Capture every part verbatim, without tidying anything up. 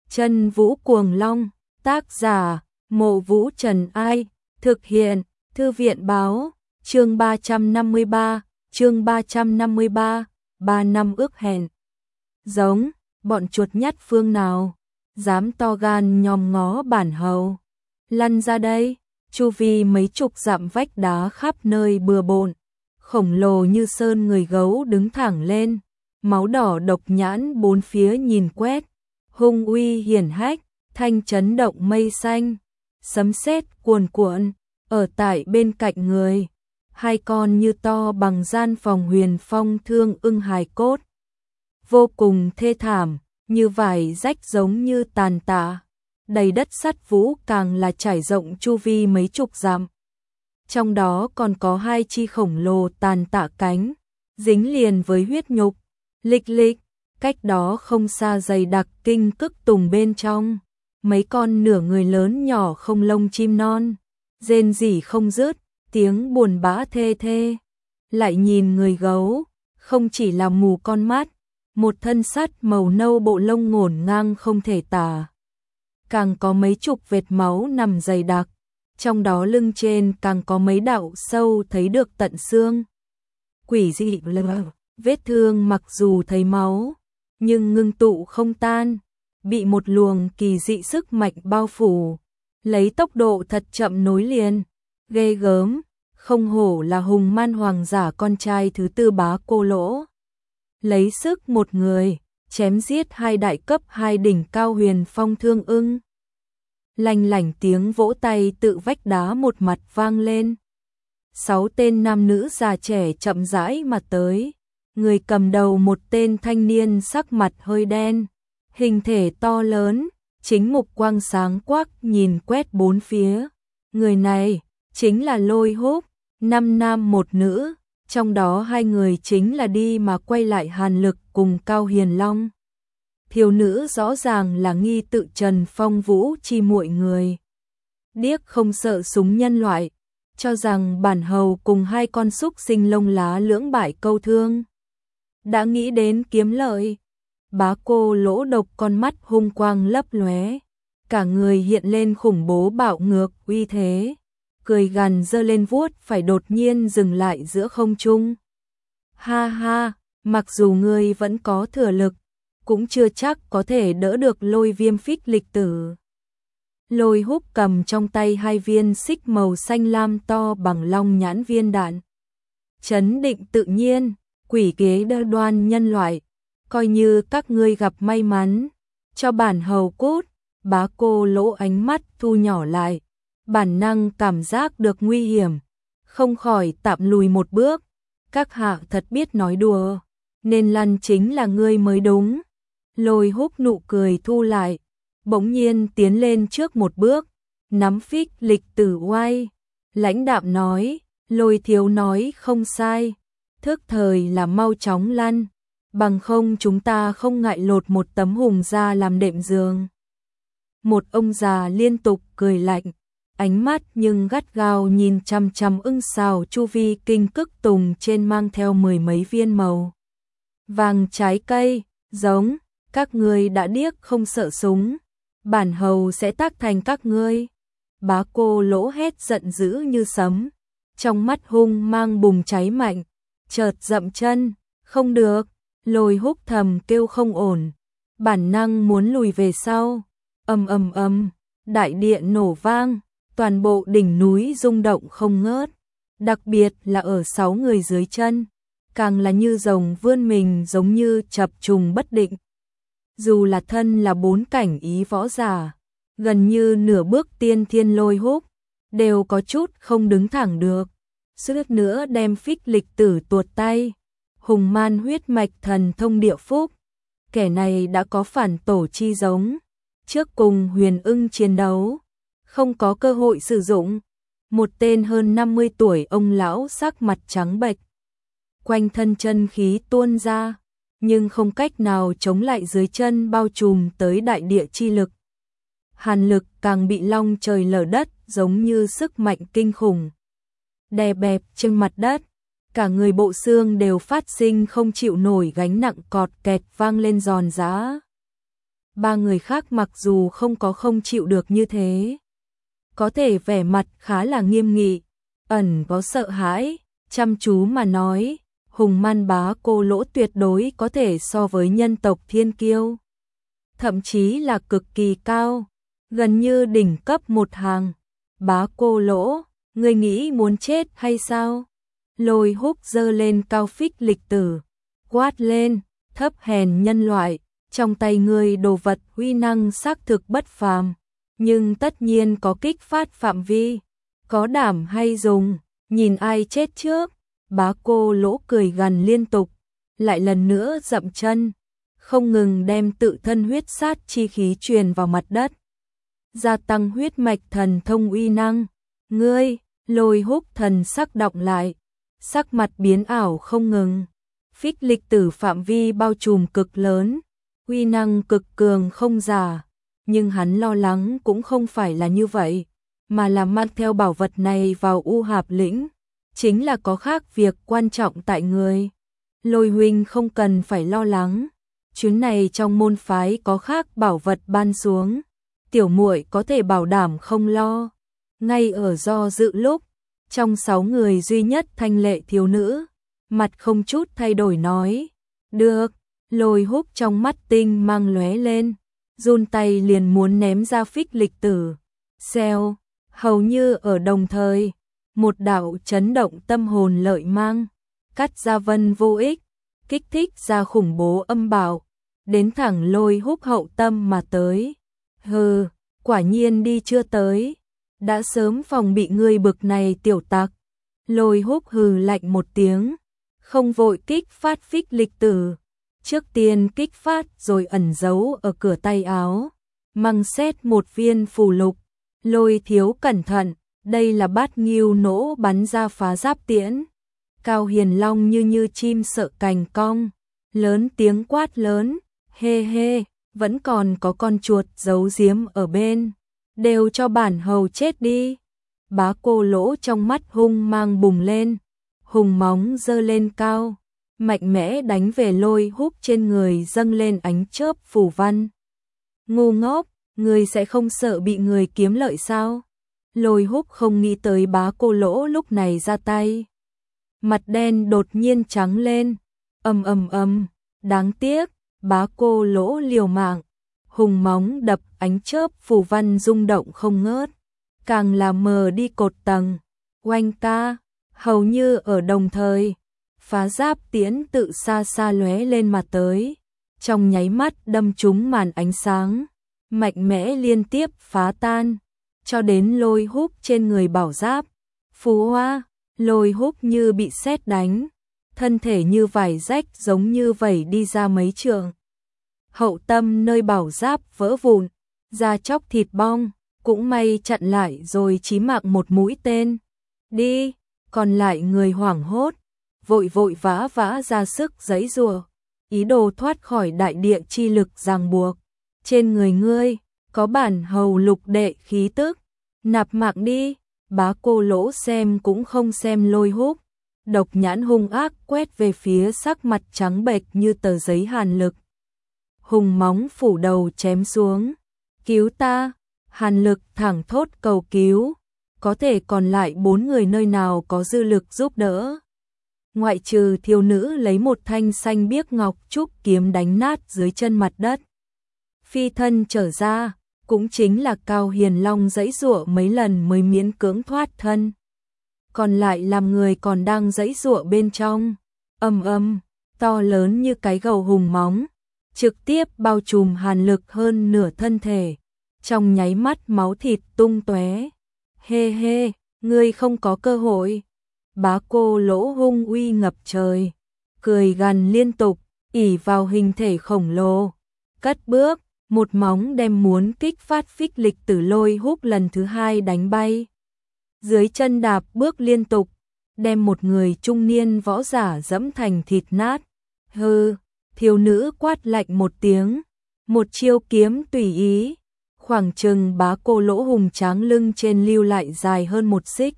Chân Vũ Cuồng Long, tác giả, Mộ Vũ Trần Ai, thực hiện, Thư viện báo, chương ba trăm năm mươi ba, chương ba trăm năm mươi ba, ba năm ước hẹn. Giống, bọn chuột nhắt phương nào, dám to gan nhòm ngó bản hầu. Lăn ra đây, chu vi mấy chục dặm vách đá khắp nơi bừa bộn, khổng lồ như sơn người gấu đứng thẳng lên, máu đỏ độc nhãn bốn phía nhìn quét, hung uy hiển hách, thanh chấn động mây xanh, sấm sét cuồn cuộn, ở tại bên cạnh người, hai con như to bằng gian phòng huyền phong thương ưng hài cốt. Vô cùng thê thảm, như vải rách giống như tàn tạ, đầy đất sắt vũ càng là trải rộng chu vi mấy chục dặm. Trong đó còn có hai chi khổng lồ tàn tạ cánh, dính liền với huyết nhục, lịch lịch, cách đó không xa dày đặc kinh cức tùng bên trong, mấy con nửa người lớn nhỏ không lông chim non, rên rỉ không dứt, tiếng buồn bã thê thê. Lại nhìn người gấu, không chỉ là mù con mắt, một thân sắt màu nâu bộ lông ngổn ngang không thể tả. Càng có mấy chục vệt máu nằm dày đặc, trong đó lưng trên càng có mấy đạo sâu thấy được tận xương. Quỷ dị lờ, vết thương mặc dù thấy máu, nhưng ngưng tụ không tan, bị một luồng kỳ dị sức mạnh bao phủ, lấy tốc độ thật chậm nối liền, ghê gớm, không hổ là hùng man hoàng giả con trai thứ tư Bá Cô Lỗ. Lấy sức một người, chém giết hai đại cấp hai đỉnh cao huyền phong thương ưng. Lanh lảnh tiếng vỗ tay tự vách đá một mặt vang lên. Sáu tên nam nữ già trẻ chậm rãi mà tới. Người cầm đầu một tên thanh niên sắc mặt hơi đen, hình thể to lớn, chính mục quang sáng quắc nhìn quét bốn phía. Người này chính là Lôi Húc, năm nam một nữ, trong đó hai người chính là đi mà quay lại Hàn Lực cùng Cao Hiền Long. Thiếu nữ rõ ràng là nghi tự Trần Phong Vũ chi muội người. Điếc không sợ súng nhân loại, cho rằng bản hầu cùng hai con súc sinh lông lá lưỡng bại câu thương. Đã nghĩ đến kiếm lợi, Bá Cô Lỗ độc con mắt hung quang lấp lóe, cả người hiện lên khủng bố bạo ngược uy thế, cười gằn giơ lên vuốt phải đột nhiên dừng lại giữa không trung. Ha ha, mặc dù ngươi vẫn có thừa lực, cũng chưa chắc có thể đỡ được Lôi Viêm Phích lịch tử. Lôi Húc cầm trong tay hai viên xích màu xanh lam to bằng long nhãn viên đạn. Chấn định tự nhiên, quỷ kế đơ đoan nhân loại, coi như các ngươi gặp may mắn, cho bản hầu cút. Bá Cô Lỗ ánh mắt thu nhỏ lại, bản năng cảm giác được nguy hiểm, không khỏi tạm lùi một bước. Các hạ thật biết nói đùa, nên lăn chính là ngươi mới đúng. Lôi Húc nụ cười thu lại, bỗng nhiên tiến lên trước một bước, nắm phích lịch tử oai, lãnh đạm nói, Lôi thiếu nói không sai, thức thời là mau chóng lăn, bằng không chúng ta không ngại lột một tấm hùng ra làm đệm giường. Một ông già liên tục cười lạnh, ánh mắt nhưng gắt gao nhìn chằm chằm ưng sào chu vi kinh cức tùng trên mang theo mười mấy viên màu vàng trái cây, giống, các ngươi đã điếc không sợ súng, bản hầu sẽ tác thành các ngươi. Bá Cô Lỗ hét giận dữ như sấm, trong mắt hung mang bùng cháy mạnh, chợt dậm chân, không được. Lôi Húc thầm kêu không ổn, bản năng muốn lùi về sau. Ầm ầm ầm, đại địa nổ vang, toàn bộ đỉnh núi rung động không ngớt, đặc biệt là ở sáu người dưới chân, càng là như rồng vươn mình giống như chập trùng bất định. Dù là thân là bốn cảnh ý võ giả, gần như nửa bước tiên thiên Lôi Húc, đều có chút không đứng thẳng được, suýt nữa đem phích lịch tử tuột tay. Hùng man huyết mạch thần thông địa phúc, kẻ này đã có phản tổ chi giống, trước cùng Huyền Ưng chiến đấu, không có cơ hội sử dụng. Một tên hơn năm mươi tuổi ông lão sắc mặt trắng bệch, quanh thân chân khí tuôn ra, nhưng không cách nào chống lại dưới chân bao trùm tới đại địa chi lực. Hàn Lực càng bị long trời lở đất giống như sức mạnh kinh khủng, đè bẹp trên mặt đất, cả người bộ xương đều phát sinh không chịu nổi gánh nặng cọt kẹt vang lên giòn giã. Ba người khác mặc dù không có không chịu được như thế, có thể vẻ mặt khá là nghiêm nghị, ẩn có sợ hãi, chăm chú mà nói, Hùng Man Bá Cô Lỗ tuyệt đối có thể so với nhân tộc thiên kiêu, thậm chí là cực kỳ cao, gần như đỉnh cấp một hàng. Bá Cô Lỗ, ngươi nghĩ muốn chết hay sao? Lôi Húc giơ lên cao phích lịch tử, quát lên, thấp hèn nhân loại, trong tay ngươi đồ vật uy năng xác thực bất phàm, nhưng tất nhiên có kích phát phạm vi, có đảm hay dùng, nhìn ai chết trước. Bá Cô Lỗ cười gằn liên tục, lại lần nữa dậm chân, không ngừng đem tự thân huyết sát chi khí truyền vào mặt đất, gia tăng huyết mạch thần thông uy năng. Ngươi, Lôi Húc thần sắc động lại, sắc mặt biến ảo không ngừng. Phích lịch tử phạm vi bao trùm cực lớn, uy năng cực cường không giả, nhưng hắn lo lắng cũng không phải là như vậy, mà là mang theo bảo vật này vào U Hạp lĩnh, chính là có khác việc quan trọng tại người. Lôi huynh không cần phải lo lắng, chuyến này trong môn phái có khác bảo vật ban xuống, tiểu muội có thể bảo đảm không lo. Ngay ở do dự lúc, trong sáu người duy nhất thanh lệ thiếu nữ, mặt không chút thay đổi nói, được. Lôi Húc trong mắt tinh mang lóe lên, run tay liền muốn ném ra phích lịch tử. Xèo, hầu như ở đồng thời, một đạo chấn động tâm hồn lợi mang, cắt ra vân vô ích, kích thích ra khủng bố âm bạo, đến thẳng Lôi Húc hậu tâm mà tới. Hừ, quả nhiên đi chưa tới, đã sớm phòng bị ngươi bực này tiểu tặc. Lôi Húc hừ lạnh một tiếng, không vội kích phát phích lịch tử, trước tiên kích phát rồi ẩn giấu ở cửa tay áo, măng xét một viên phù lục. Lôi thiếu cẩn thận, đây là bát nghiêu nỗ bắn ra phá giáp tiễn. Cao Hiền Long như như chim sợ cành cong, lớn tiếng quát lớn, hê hê, vẫn còn có con chuột giấu giếm ở bên, đều cho bản hầu chết đi. Bá Cô Lỗ trong mắt hung mang bùng lên, hùng móng giơ lên cao, mạnh mẽ đánh về Lôi Húc, trên người dâng lên ánh chớp phù văn. Ngu ngốc, ngươi sẽ không sợ bị người kiếm lợi sao? Lôi Húc không nghĩ tới Bá Cô Lỗ lúc này ra tay, mặt đen đột nhiên trắng lên, ầm ầm ầm, đáng tiếc, Bá Cô Lỗ liều mạng, hùng móng đập ánh chớp phù văn rung động không ngớt, càng làm mờ đi cột tầng. Oanh ca, hầu như ở đồng thời, phá giáp tiễn tự xa xa lóe lên mà tới, trong nháy mắt đâm trúng màn ánh sáng, mạnh mẽ liên tiếp phá tan, cho đến Lôi Húc trên người bảo giáp. Phú hoa, Lôi Húc như bị sét đánh, thân thể như vải rách giống như vẩy đi ra mấy trượng. Hậu tâm nơi bảo giáp vỡ vụn, da chóc thịt bong, cũng may chặn lại rồi chí mạng một mũi tên. Đi, còn lại người hoảng hốt, vội vội vã vã ra sức giãy giụa, ý đồ thoát khỏi đại địa chi lực ràng buộc. Trên người ngươi có bản hầu lục đệ khí tức, nạp mạng đi. Bá Cô Lỗ xem cũng không xem Lôi Húc, độc nhãn hung ác quét về phía sắc mặt trắng bệch như tờ giấy Hàn Lực. Hùng móng phủ đầu chém xuống, cứu ta. Hàn Lực thẳng thốt cầu cứu, có thể còn lại bốn người nơi nào có dư lực giúp đỡ. Ngoại trừ thiếu nữ lấy một thanh xanh biếc ngọc trúc kiếm đánh nát dưới chân mặt đất, phi thân trở ra, cũng chính là Cao Hiền Long giãy giụa mấy lần mới miễn cưỡng thoát thân. Còn lại làm người còn đang giãy giụa bên trong, ầm ầm, to lớn như cái gầu hùng móng, trực tiếp bao trùm Hàn Lực hơn nửa thân thể, trong nháy mắt máu thịt tung tóe. Hê hê, ngươi không có cơ hội. Bá Cô Lỗ hung uy ngập trời, cười gằn liên tục, ỷ vào hình thể khổng lồ, cất bước, một móng đem muốn kích phát phích lịch tử Lôi Húc lần thứ hai đánh bay. Dưới chân đạp bước liên tục, đem một người trung niên võ giả dẫm thành thịt nát. Hừ, thiếu nữ quát lạnh một tiếng, một chiêu kiếm tùy ý, khoảng chừng Bá Cô Lỗ hùng tráng lưng trên lưu lại dài hơn một xích.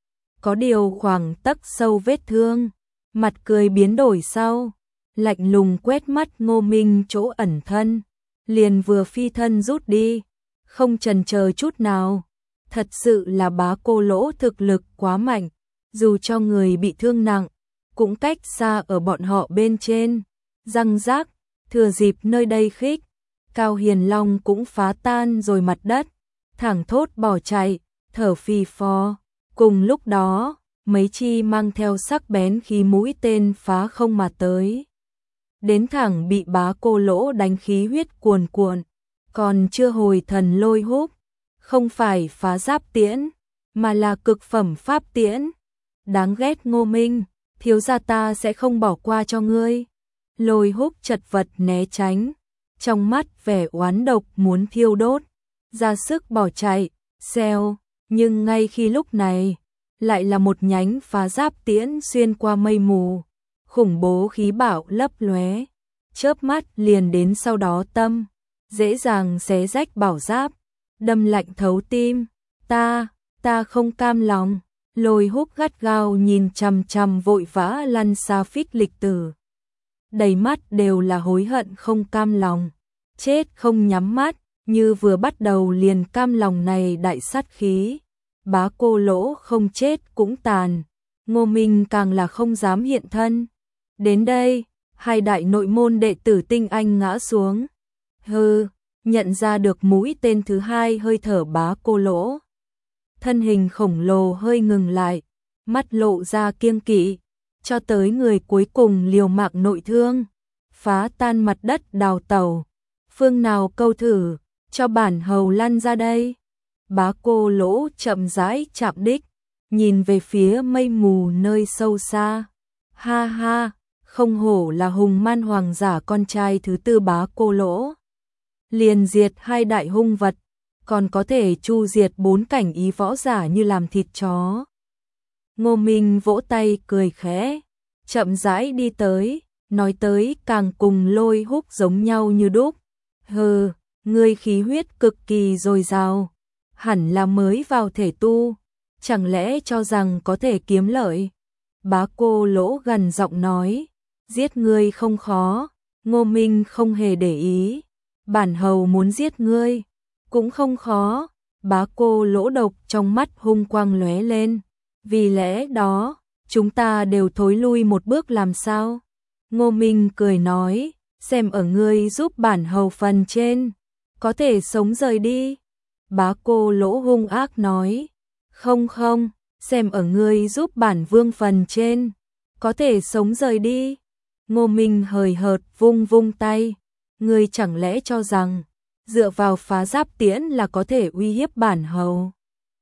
Có điều khoảng tấc sâu vết thương, mặt cười biến đổi sau, lạnh lùng quét mắt Ngô Minh chỗ ẩn thân, liền vừa phi thân rút đi, không chần chờ chút nào. Thật sự là Bá Cô Lỗ thực lực quá mạnh, dù cho người bị thương nặng, cũng cách xa ở bọn họ bên trên. Răng rác, thừa dịp nơi đây khích, Cao Hiền Long cũng phá tan rồi mặt đất, thẳng thốt bỏ chạy, thở phì phò. Cùng lúc đó, mấy chi mang theo sắc bén khí mũi tên phá không mà tới. Đến thẳng bị Bá Cô Lỗ đánh khí huyết cuồn cuộn, còn chưa hồi thần Lôi Húc, không phải phá giáp tiễn, mà là cực phẩm pháp tiễn. Đáng ghét Ngô Minh, thiếu gia ta sẽ không bỏ qua cho ngươi. Lôi Húc chật vật né tránh, trong mắt vẻ oán độc muốn thiêu đốt, ra sức bỏ chạy, xèo, nhưng ngay khi lúc này, lại là một nhánh phá giáp tiễn xuyên qua mây mù, khủng bố khí bạo lấp lóe, chớp mắt liền đến sau đó tâm, dễ dàng xé rách bảo giáp, đâm lạnh thấu tim. Ta, ta không cam lòng. Lôi Húc gắt gao nhìn chằm chằm vội vã lăn xa Phích Lịch Tử, đầy mắt đều là hối hận không cam lòng, chết không nhắm mắt, như vừa bắt đầu liền cam lòng này đại sát khí. Bá Cô Lỗ không chết cũng tàn, Ngô Minh càng là không dám hiện thân. Đến đây, hai đại nội môn đệ tử tinh anh ngã xuống. Hừ, nhận ra được mũi tên thứ hai hơi thở Bá Cô Lỗ. Thân hình khổng lồ hơi ngừng lại, mắt lộ ra kiêng kỵ, cho tới người cuối cùng liều mạng nội thương, phá tan mặt đất đào tẩu. Phương nào câu thử, cho bản hầu lăn ra đây. Bá Cô Lỗ chậm rãi chạm đích, nhìn về phía mây mù nơi sâu xa. Ha ha, không hổ là hùng man hoàng giả con trai thứ tư Bá Cô Lỗ. Liền diệt hai đại hung vật, còn có thể chu diệt bốn cảnh ý võ giả như làm thịt chó. Ngô Minh vỗ tay cười khẽ, chậm rãi đi tới, nói tới càng cùng Lôi Húc giống nhau như đúc. Hừ, ngươi khí huyết cực kỳ dồi dào, hẳn là mới vào thể tu, chẳng lẽ cho rằng có thể kiếm lợi. Bá Cô Lỗ gần giọng nói, giết ngươi không khó. Ngô Minh không hề để ý, bản hầu muốn giết ngươi cũng không khó. Bá Cô Lỗ độc trong mắt hung quang lóe lên, vì lẽ đó chúng ta đều thối lui một bước làm sao. Ngô Minh cười nói, xem ở ngươi giúp bản hầu phần trên, có thể sống rời đi. Bá Cô Lỗ hung ác nói, không không, xem ở ngươi giúp bản vương phần trên, có thể sống rời đi. Ngô Minh hời hợt vung vung tay, ngươi chẳng lẽ cho rằng dựa vào phá giáp tiễn là có thể uy hiếp bản hầu.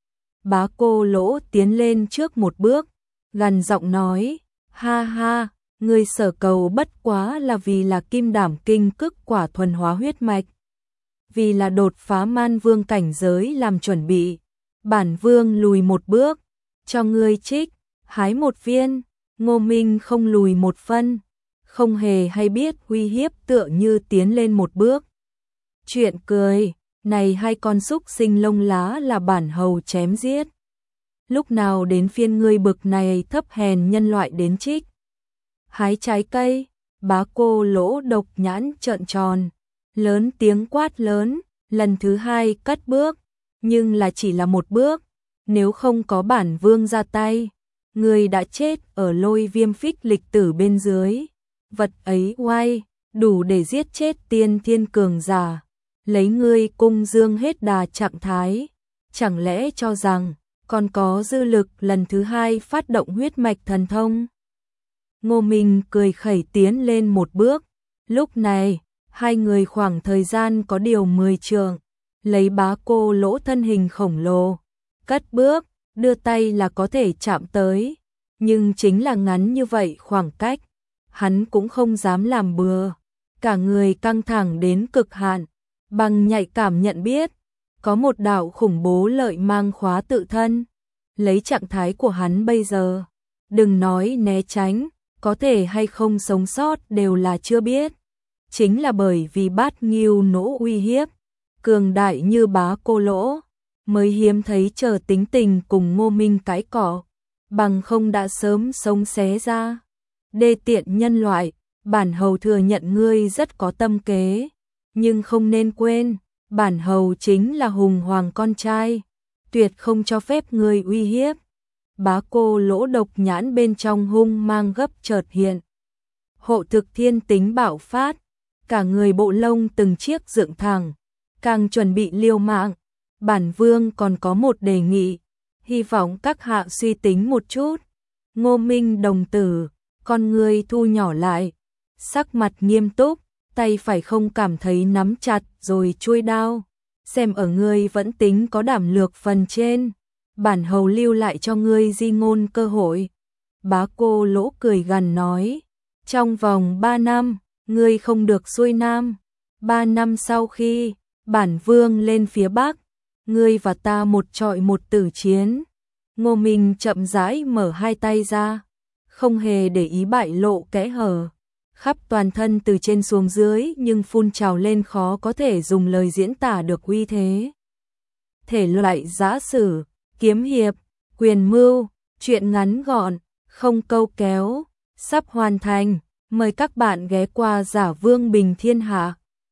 Bá Cô Lỗ tiến lên trước một bước, gằn giọng nói, ha ha, ngươi sở cầu bất quá là vì là kim đảm kinh cức quả thuần hóa huyết mạch, vì là đột phá man vương cảnh giới làm chuẩn bị. Bản vương lùi một bước, cho ngươi trích, hái một viên. Ngô Minh không lùi một phân, không hề hay biết uy hiếp, tựa như tiến lên một bước. Chuyện cười, này hai con súc sinh lông lá là bản hầu chém giết. Lúc nào đến phiên ngươi bực này thấp hèn nhân loại đến trích hái trái cây. Bá Cô Lỗ độc nhãn trợn tròn, lớn tiếng quát lớn, lần thứ hai cất bước, nhưng là chỉ là một bước, nếu không có bản vương ra tay, ngươi đã chết ở Lôi Viêm Phích Lịch Tử bên dưới. Vật ấy oai, đủ để giết chết tiên thiên cường giả, lấy ngươi cung dương hết đà trạng thái, chẳng lẽ cho rằng còn có dư lực lần thứ hai phát động huyết mạch thần thông. Ngô Minh cười khẩy tiến lên một bước, lúc này hai người khoảng thời gian có điều mười trượng, lấy Bá Cô Lỗ thân hình khổng lồ, cất bước, đưa tay là có thể chạm tới, nhưng chính là ngắn như vậy khoảng cách, hắn cũng không dám làm bừa, cả người căng thẳng đến cực hạn, bằng nhạy cảm nhận biết, có một đạo khủng bố lợi mang khóa tự thân, lấy trạng thái của hắn bây giờ, đừng nói né tránh, có thể hay không sống sót đều là chưa biết. Chính là bởi vì Bát Ngưu Nỗ uy hiếp, cường đại như Bá Cô Lỗ, mới hiếm thấy chờ tính tình cùng Ngô Minh cái cỏ, bằng không đã sớm sống xé ra. Đê tiện nhân loại, bản hầu thừa nhận ngươi rất có tâm kế, nhưng không nên quên, bản hầu chính là hùng hoàng con trai, tuyệt không cho phép người uy hiếp. Bá Cô Lỗ độc nhãn bên trong hung mang gấp chợt hiện. Hộ Thực Thiên tính bạo phát, cả người bộ lông từng chiếc dựng thẳng, càng chuẩn bị liều mạng. Bản vương còn có một đề nghị, hy vọng các hạ suy tính một chút. Ngô Minh đồng tử, con người thu nhỏ lại, sắc mặt nghiêm túc, tay phải không cảm thấy nắm chặt rồi chuôi đao. Xem ở ngươi vẫn tính có đảm lược phần trên, bản hầu lưu lại cho ngươi di ngôn cơ hội. Bá Cô Lỗ cười gằn nói, trong vòng ba năm, ngươi không được xuôi nam. Ba năm sau khi bản vương lên phía bắc, ngươi và ta một trọi một tử chiến. Ngô Minh chậm rãi mở hai tay ra, không hề để ý bại lộ kẽ hở. Khắp toàn thân từ trên xuống dưới nhưng phun trào lên khó có thể dùng lời diễn tả được uy thế. Thể loại giã sử, kiếm hiệp, quyền mưu, truyện ngắn gọn, không câu kéo, sắp hoàn thành. Mời các bạn ghé qua Giả Vương Bình Thiên Hạ.